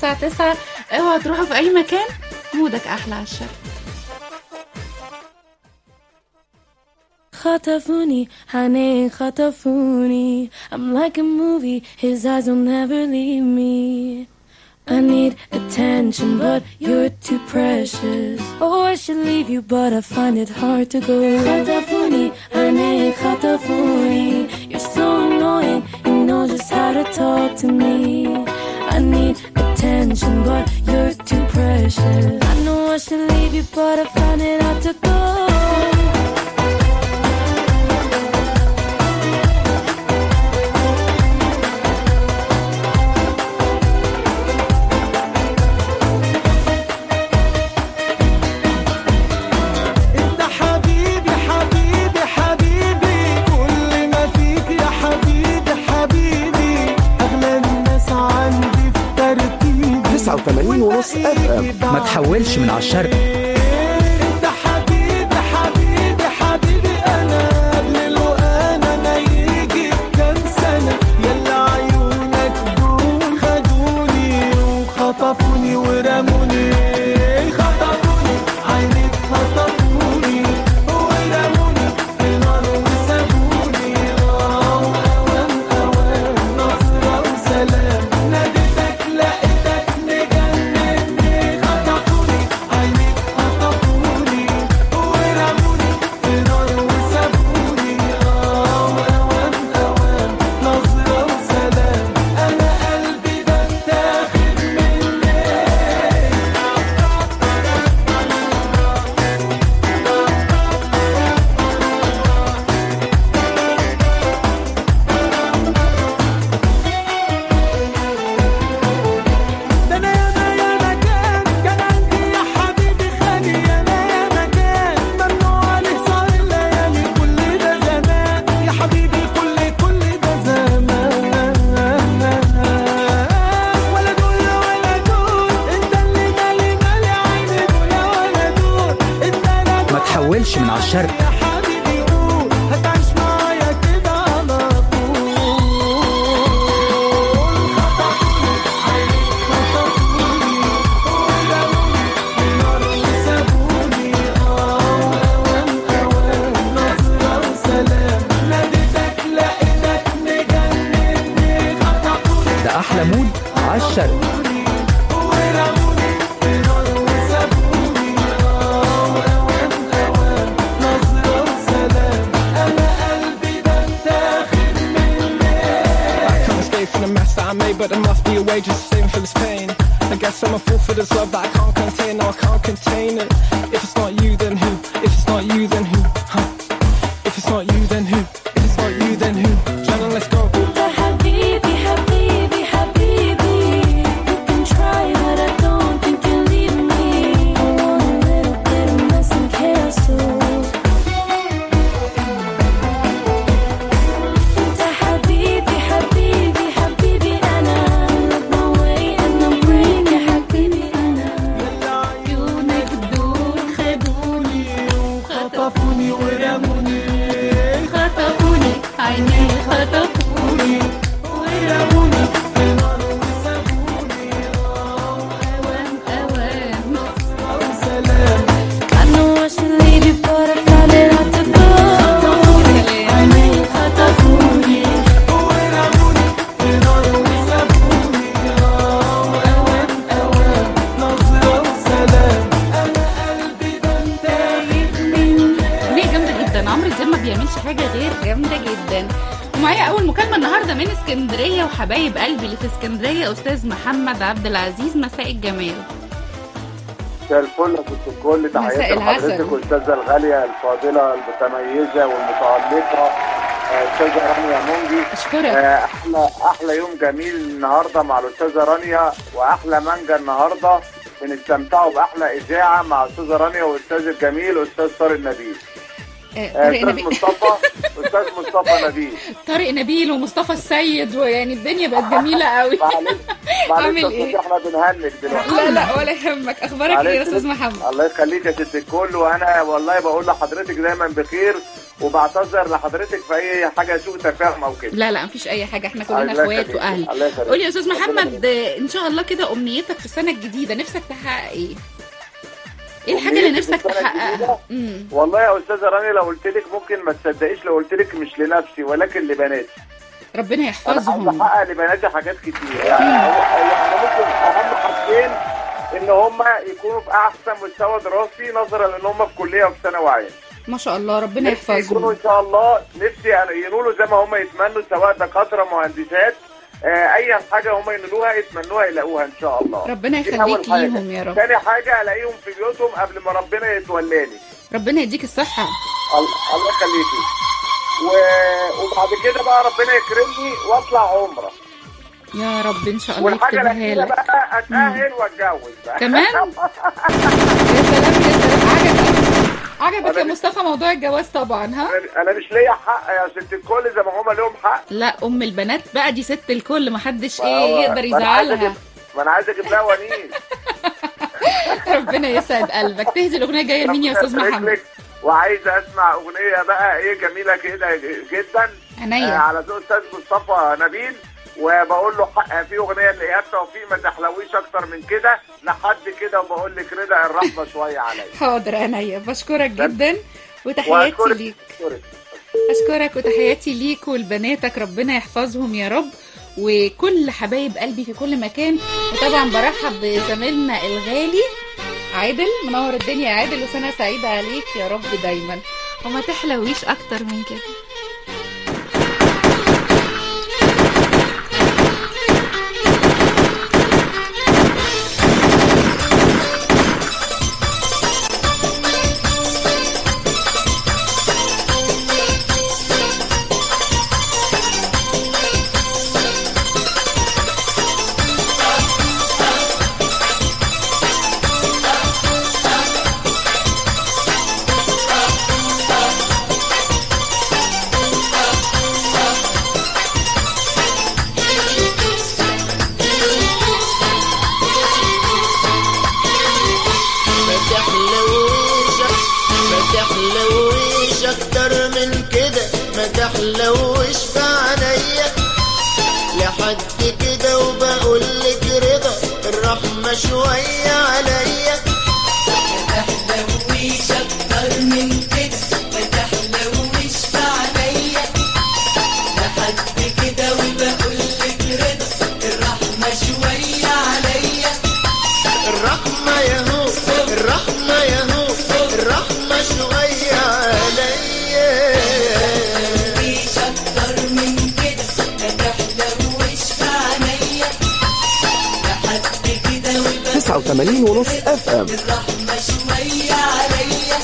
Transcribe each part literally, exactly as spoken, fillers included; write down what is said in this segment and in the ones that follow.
الساعة تسعة. اوعى تروحوا في اي مكان، مودك احلى على الشرق. خطفوني honey خطفوني I'm like a movie his eyes will never leave me I need attention but you're too precious Oh I should leave you but I find it hard to go خطفوني honey خطفوني You're so annoying you know just how to talk to me I need attention but you're too precious I know I should leave you but I find it hard to go تسعة وثمانين ونص اف ام. ما تحولش من على الشرق. انت حبيبي حبيبي حبيبي انا قبل وانا ما يجي كام سنه يلا عيونك دول خدوني وخطفوني ورموني خطفوني عينيك خطفوني ورموني في نار وسابوني اه اوان اوان نصره وسلام ناديتك لقيتك مجنني خطفوني عينيك خطفوني ورموني في نار وسابوني اه اوان اوان نصره وسلام انا قلبي ده اتاخد مني ده انا ياما ياما كان كان عندي يا حبيبي خالي ياما ياما كان ممنوع عليه سهر الليالي كل ده زمان يا حبيبي كل كل ده زمان ولا دول ولا دول انت اللي مالي مالي عيني دول ولا دول انت لا ما تحولش من على الشرق. يا حبيبي قول هتعيش معايا كده على طول خطفوني عينيك خطفوني ورموني في نار وسابوني اه اوان اوان نصره وسلام ناديتك لقيتك مجنني خطفوني ده احلى مود على الشرق. ورموني في نار وسابوني اه اوان اوان نصره وسلام انا قلبي ده اتاخد مني I can't escape from the mess that I made, but there must be a way just to save me from this pain. I guess I'm a fool for this love that I can't contain. No, I can't contain it. If it's not you, then who? If it's not you, then who? Huh? If it's not you, then who? If it's not you, then who? Shannon, let's go. انت حبيبي حبيبي حبيبي You can try but I don't think you'll leave me I want a little bit of mess and chaos too انت حبيبي حبيبي حبيبي انا Look my way and I'm brave يا حبيبي انا عيونك دول خدوني خطفوني ورموني خطفوني عيني خطفوني ورموني في نار وسابوني اه اوان اوان نصره وسلام I know I should leave you but I found it hard to go عينيك خطفوني ورموني في نار وسابوني اه اوان اوان نصره وسلام انا قلبي ده انتهي اغنية جامدة جدا. عمرو دياب ما بيعملش حاجة غير جامدة جدا. ومعايا أول مكالمة النهاردة من اسكندرية وحبايب قلبي اللي في اسكندرية، أستاذ محمد عبد العزيز. مساء الجمال. مساء الفل يا ست الكل، مساء تحياتي العسل. لحضرتك والأستاذة الغالية الفاضلة المتميزة والمتألقة آه، أستاذة رانيا منجي. أشكرك. آه، أحلى أحلى يوم جميل النهاردة مع الأستاذة رانيا، وأحلى مانجا النهاردة بنستمتعوا بأحلى إذاعة مع أستاذة رانيا والأستاذ الجميل أستاذ طارق نبيل. آه، طارق استاذ نبيل. مصطفى استاذ مصطفى نبيل. طارق نبيل ومصطفى السيد، ويعني الدنيا بقت جميله قوي. معلش معلش اعمل يا ايه؟ أستاذ، احنا بنهنج دلوقتي. لا لا ولا يهمك. اخبارك ايه يا معلش استاذ لسه- محمد؟ الله يخليك يا ست الكل، وانا والله بقول لحضرتك دايما بخير، وبعتذر لحضرتك في اي حاجه سوء تفاهم او كده. لا لا مفيش اي حاجه، احنا كلنا الله اخوات يخليك. واهل. الله يخليك. قولي يا استاذ ربنا محمد، يخليك. آه، ان شاء الله كده امنيتك في السنه الجديده نفسك تحقق ايه؟ ايه الحاجه أمنيتي اللي في نفسك السنة تحققها؟ الجديدة؟ امم والله يا استاذه راني لو قلت لك ممكن ما تصدقيش، لو قلت لك مش لنفسي ولكن لبناتي. ربنا انا عايز يحفظهم. احقق لبناتي حاجات كتير، يعني هو- يعني ممكن اهم حاجتين ان هم يكونوا في احسن مستوى دراسي، نظرا لان هم في كليه وفي ثانوي عام. ما شاء الله ربنا نفسي يكونوا يحفظهم. ان شاء الله، نفسي ينولوا زي ما هم يتمنوا، سواء دكاتره مهندسات، آه، اي حاجه هم ينولوها يتمنوها يلاقوها ان شاء الله. ربنا دي أول يخليك حاجة. ليهم يا رب. تاني حاجه الاقيهم في بيوتهم قبل ما ربنا يتولاني. ربنا يديك الصحه. الله الله يخليكي. و... وبعد كده بقى ربنا يكرمني واطلع عمره. يا رب ان شاء الله والحاجه يكتبها الاخيره لك. بقى اتاهل واتجوز بقى. كمان؟ يا سلام يا سلام. عجبك عجبك يا أنا- مصطفى موضوع الجواز طبعا، ها؟ أنا- انا مش ليا حق يا ست الكل زي ما هما لهم حق. لا ام البنات بقى دي ست الكل، محدش ما هو- ايه يقدر ما أنا عايز يزعلها. أجيب- ما انا عايز اجيب لها ونين. ربنا يسعد قلبك. تهدي الاغنيه جايه لمين يا استاذ ربنا يبارك محمد؟ لك. وعايز اسمع اغنيه بقى ايه جميله كده جدا، عينيا. آه، على ذوق استاذ مصطفى نبيل، وبقول له حق في اغنيه لايهاب توفيق ما تحلويش اكتر من كده لحد كده، وبقول لك رضا الرحمه شويه عليا. حاضر عينيا. بشكرك جدا وتحياتي وأشكرك- ليك. أشكرك. اشكرك وتحياتي ليك ولبناتك، ربنا يحفظهم يا رب، وكل حبايب قلبي في كل مكان. وطبعا برحب بزميلنا الغالي عادل. منور الدنيا يا عادل، وسنه سعيده عليك يا رب دايما، وما تحلويش اكتر من كده. ما تحلويش ما تحلويش اكتر من كده، ما تحلويش في عينيا لحد كده، وبقول لك رضا الرحمة شوية عليا. ما تحلويش اكتر من كده، ما تحلويش في عينيا لحد كده، وبقول لك رضا الرحمة شوية عليا. الرحمة ياهو الرحمة ياهو الرحمة شوية عليا. مفيش أكتر من كده، ما تحلوش في عينيا لحد كده، وبقول تسعة وثمانين ونص اف ام. الرحمة شوية عليا.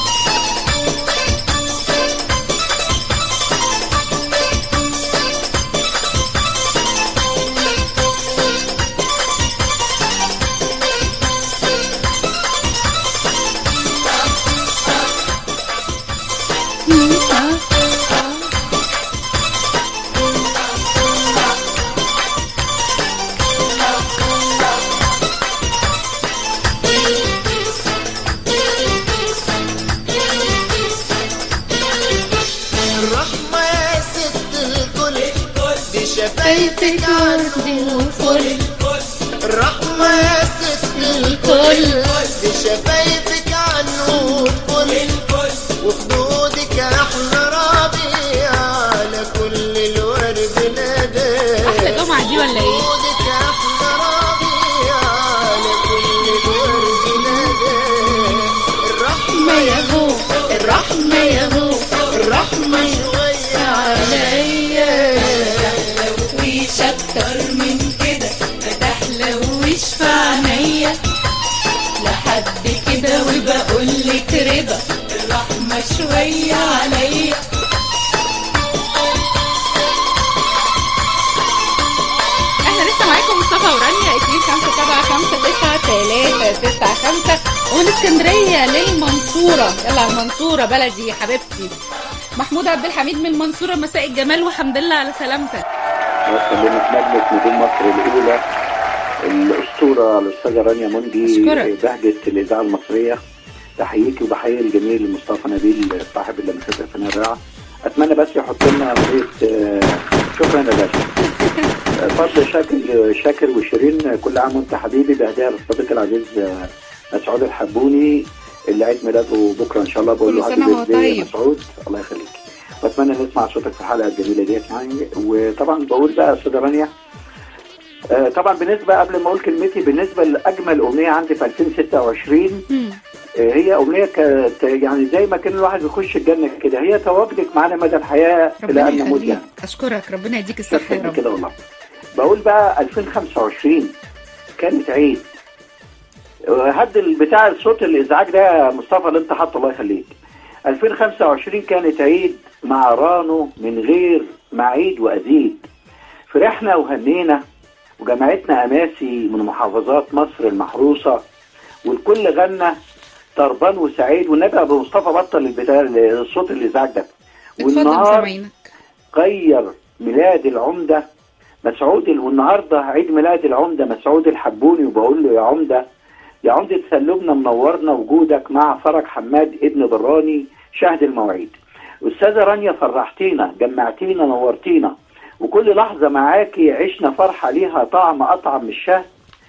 الرحمة يا ست الكل دي شفايفك عندي وفل. الرحمة يا ست الكل دي شفايفك عنور فل، وخدودك احلى ربيع على كل الورد نادى. احلى جمعه دي ولا ايه؟ خدودك احلى ربيع على كل الورد نادى. الرحمة يا هو الرحمة يا هو الرحمة شوية عليا. تحلويش أكتر من كده، ما تحلويش في عينيا لحد كده، وبقول لك رضا الرحمة شوية عليا. احنا لسه معاكم مصطفى ورانيا اتنين خمسة سبعة خمسة تسعة تلاتة تسعة خمسة، ومن اسكندرية للمنصورة المنصورة، يلا على المنصورة بلدي يا حبيبتي. محمود عبد الحميد من المنصورة، مساء الجمال وحمد لله على سلامتك. وسلمت مجلس نجوم مصر الأولى الأسطورة الأستاذة رانيا مندي بهجة الإذاعة المصرية. تحييكي وبحيي الجميل مصطفى نبيل صاحب اللمسات الفنية الرائعة. أتمنى بس يحط لنا أغنية شكرا يا باشا. فضل شاكر شاكر وشيرين كل عام وأنت حبيبي، بهدية للصديق العزيز مسعود الحبوني اللي عيد ميلاده بكره ان شاء الله. بقول له كل سنه وهو طيب مسعود، الله يخليك، واتمنى نسمع صوتك في الحلقه الجميله ديت يعني. وطبعا بقول بقى استاذه رانيا آه طبعا بالنسبه قبل ما اقول كلمتي، بالنسبه لاجمل اغنيه عندي في ألفين وستة وعشرين آه هي اغنيه كانت يعني زي ما كان الواحد بيخش الجنه كده، هي تواجدك معانا مدى الحياه الى ان نموت يعني. اشكرك، ربنا يديك الصحه يا رب كده والله. بقول بقى ألفين وخمسة وعشرين كانت عيد. هد بتاع الصوت الازعاج ده يا مصطفى اللي انت حاطه الله يخليك. ألفين وخمسة وعشرين كانت عيد مع رانو من غير معيد وازيد. فرحنا وهنينا وجمعتنا اماسي من محافظات مصر المحروسه، والكل غنى طربان وسعيد. والنبي ابو مصطفى بطل البتاع الصوت الازعاج ده. والنهار غير ميلاد العمده مسعود، والنهارده عيد ميلاد العمده مسعود الحبوني، وبقول له يا عمده يا عمدة سلمنا منورنا وجودك مع فرج حماد ابن براني شاهد المواعيد. أستاذة رانيا فرحتينا جمعتينا نورتينا، وكل لحظة معاكي عشنا فرحة ليها طعم أطعم من الشهد.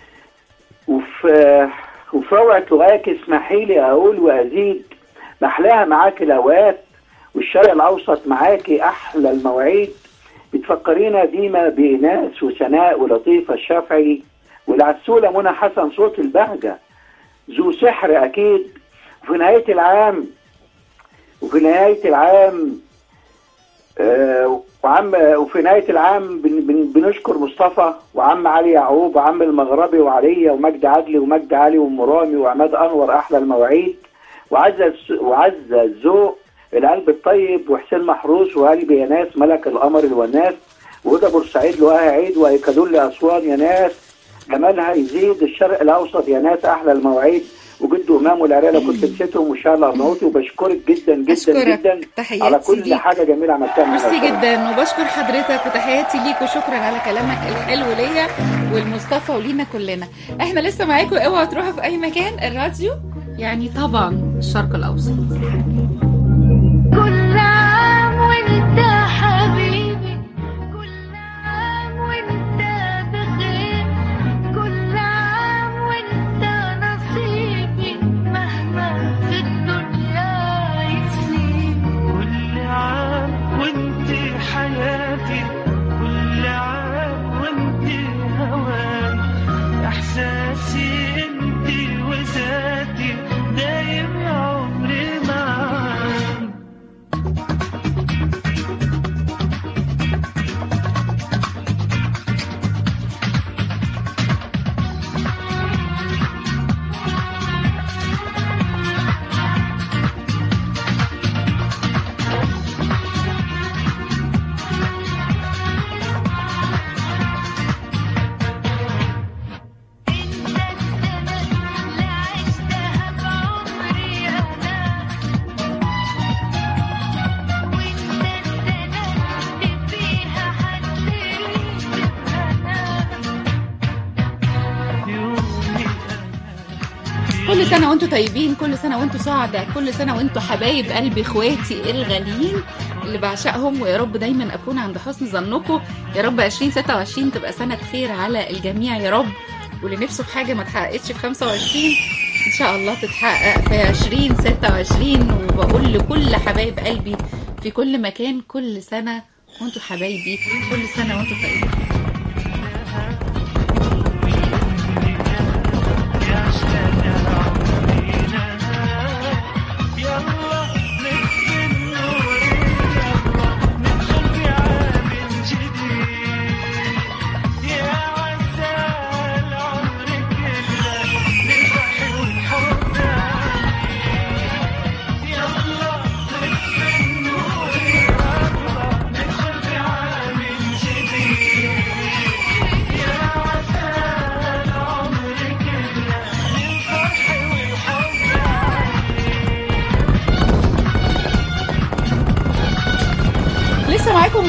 وفي وفي روعة لغاك اسمحي لي أقول وأزيد، محلاها معاكي الأوقات والشرق الأوسط معاكي أحلى المواعيد. بتفكرينا ديما بإناس وسناء ولطيفة الشافعي والعسولة منى حسن صوت البهجة ذو سحر أكيد. وفي نهاية العام وفي نهاية العام آه وعم وفي نهاية العام بن بن بنشكر مصطفى وعم علي يعقوب وعم المغربي وعليا ومجد عدلي ومجد علي ومرامي وعماد أنور أحلى المواعيد، وعزة وعزة الذوق القلب الطيب وحسين محروس وقلبي يا ناس ملك القمر الوناس وهدى بورسعيد لقاها عيد وأيكادول لأسوان يا ناس جمالها يزيد الشرق الأوسط يا ناس أحلى المواعيد وجد إمام والعرالة كنت نسيتهم وشاء الله أرناوطي. وبشكرك جدا جدا جدا على كل ليك. حاجة جميلة عملتها. ميرسي جدا وبشكر حضرتك وتحياتي ليك وشكرا على كلامك الحلو ليا والمصطفى ولينا كلنا. احنا لسه معاكم، اوعوا تروحوا في أي مكان، الراديو يعني طبعا الشرق الأوسط. كل عام وانت حبيبي، كل عام وانت بخير، كل عام وانت نصيبي مهما في الدنيا يصير. كل عام وانت حياتي، كل عام وانت هواي، احساسي انت وذاتي دايم عمري معاك. كل سنة وانتوا طيبين، كل سنة وانتوا سعداء، كل سنة وانتوا حبايب قلبي اخواتي الغاليين اللي بعشقهم، ويا رب دايما اكون عند حسن ظنكم. يا رب ألفين وستة وعشرين تبقى سنة خير على الجميع يا رب، واللي نفسه في حاجة ما تحققتش في خمسة وعشرين ان شاء الله تتحقق في ألفين وستة وعشرين. وبقول لكل حبايب قلبي في كل مكان كل سنة وانتوا حبايبي، كل سنة وانتوا طيبين.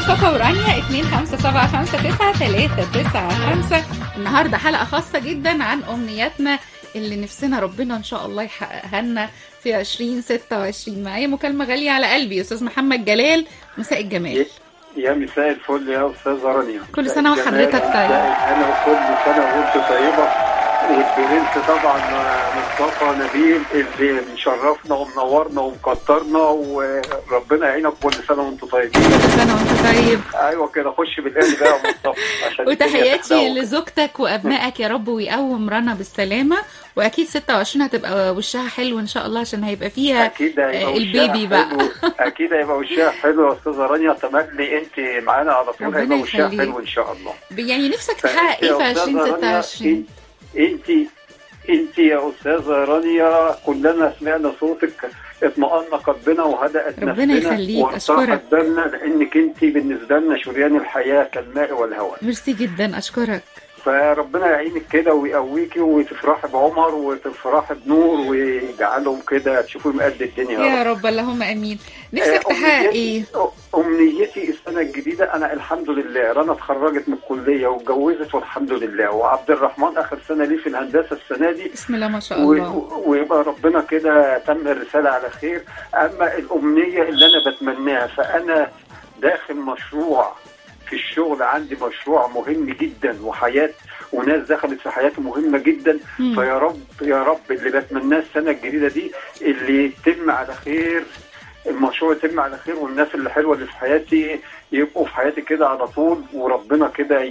مصطفى ورانيا اتنين خمسة سبعة خمسة تسعة تلاتة تسعة خمسة. النهاردة حلقة خاصة جدا عن أمنياتنا اللي نفسنا ربنا إن شاء الله يحققها لنا في عشرين ستة وعشرين. معايا مكالمة غالية على قلبي أستاذ محمد جلال. مساء الجمال. يا مساء الفل يا أستاذة رانيا. كل سنة وحضرتك طيب. أنا وكل سنة وأنت طيبة، والبنت طبعا مصطفى نبيل اللي مشرفنا ومنورنا ومكترنا، وربنا يعينك. كل سنة وأنت طيب. كل سنة وأنت طيب. أيوة كده، خش بالقلب بقى يا مصطفى. عشان وتحياتي لزوجتك وأبنائك يا رب، ويقوم رنا بالسلامة. وأكيد ستة وعشرين هتبقى وشها حلو إن شاء الله، عشان هيبقى فيها أكيد هيبقى البيبي بقى. أكيد هيبقى وشها حلو يا أستاذة رانيا. تملي أنت معانا على طول، هيبقى وشها حلو إن شاء الله. يعني نفسك تحقق إيه في عشرين ستة وعشرين؟ أنت انت يا استاذه رانيا كلنا سمعنا صوتك، اطمأن قلبنا وهدأت نفسنا، ربنا يخليك. اشكرك بالنا لانك انت بالنسبه لنا شريان الحياه كالماء والهواء. ميرسي جدا، اشكرك. فربنا يعينك كده ويقويكي وتفرحي بعمر وتفرحي بنور ويجعلهم كده تشوفوا مقد الدنيا يا رب. اللهم امين. نفسك تحقق ايه؟ امنيتي السنه الجديده، انا الحمد لله رنا اتخرجت من الكليه واتجوزت والحمد لله، وعبد الرحمن اخر سنه ليه في الهندسه السنه دي بسم الله ما شاء الله، ويبقى ربنا كده تم الرساله على خير. اما الامنيه اللي انا بتمناها، فانا داخل مشروع في الشغل، عندي مشروع مهم جدا وحياة وناس دخلت في حياتي مهمة جدا. مم. فيا رب يا رب اللي بتمناه السنة الجديدة دي اللي يتم على خير، المشروع يتم على خير، والناس اللي حلوة اللي في حياتي يبقوا في حياتي كده على طول، وربنا كده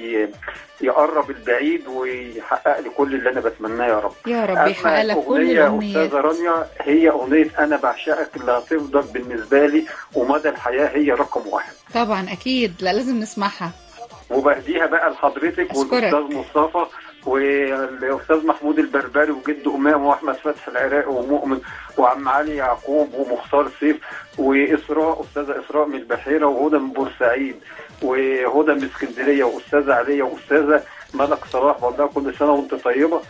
يقرب البعيد ويحقق لي كل اللي انا بتمناه يا رب. يا رب يحقق لك كل الامنيات. أستاذة رانيا، هي أغنية أنا بعشقك اللي هتفضل بالنسبة لي ومدى الحياة هي رقم واحد. طبعا أكيد، لا لازم نسمعها. وبهديها بقى لحضرتك والأستاذ مصطفى والأستاذ محمود البربري وجد أمام وأحمد فتح العراقي ومؤمن وعم علي يعقوب ومختار سيف وإسراء، أستاذة إسراء من البحيرة، وهدى من بورسعيد، وهدى من اسكندرية، وأستاذة عليا، وأستاذة ملك صلاح، بقول لها كل سنة وأنت طيبة،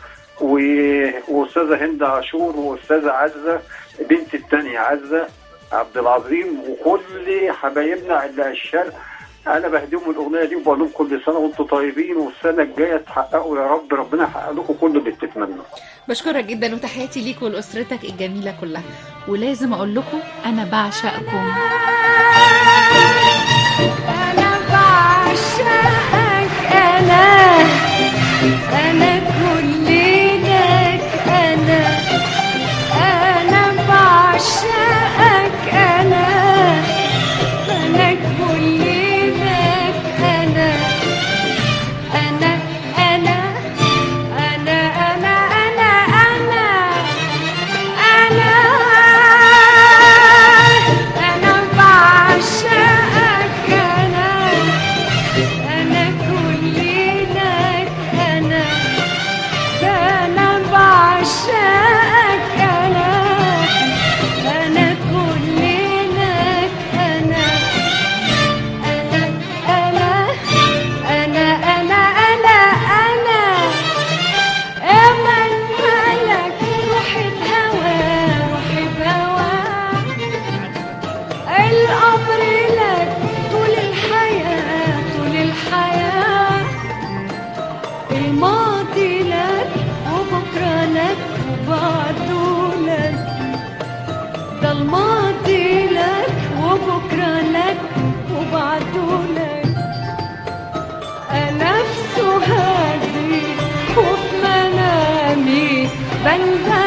وأستاذة هند عاشور، وأستاذة عزة بنت الثانية عزة عبد العظيم، وكل حبايبنا اللي الشرق. انا بهديهم الاغنيه دي وبقول لهم كل سنه وانتم طيبين، والسنه الجايه تحققوا يا رب، ربنا يحقق لكم كل اللي بتتمنوا. بشكرك جدا، وتحياتي ليك ولاسرتك الجميله كلها. ولازم اقول لكم انا بعشقكم. انا بعشقك، انا انا كل لك، انا انا بعشقك، انا انا كل بنبه